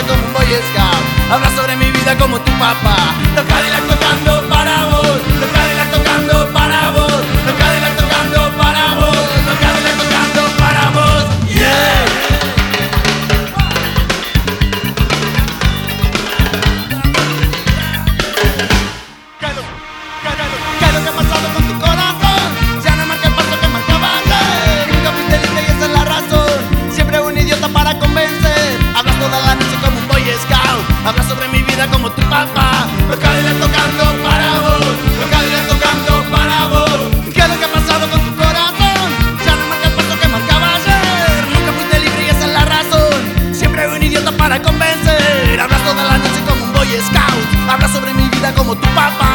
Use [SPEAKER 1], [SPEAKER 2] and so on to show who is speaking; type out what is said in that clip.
[SPEAKER 1] como un Boy Scout. Habla sobre mi vida como tu papá. Los Cadillac tocando para vos. Los Cadillac tocando para vos. Los Cadillac tocando para vos. Los Cadillac tocando para vos. Yeah. ¿Qué es lo que ha pasado con tu corazón? Ya no marca el paso que marcaba ayer. Nunca fuiste libre y esa es la razón. Siempre un idiota para convencer. Hablas toda la noche como un Boy Scout. Hablas sobre mi vida como tu papá. Los Cadillac tocando para vos. Los Cadillac tocando para vos. ¿Qué es lo que ha pasado con tu corazón? Ya no marca el paso que marcaba ayer. Nunca fuiste libre y esa es la razón. Siempre un idiota para convencer. Hablas toda la noche como un Boy Scout. Hablas sobre mi vida como tu papá.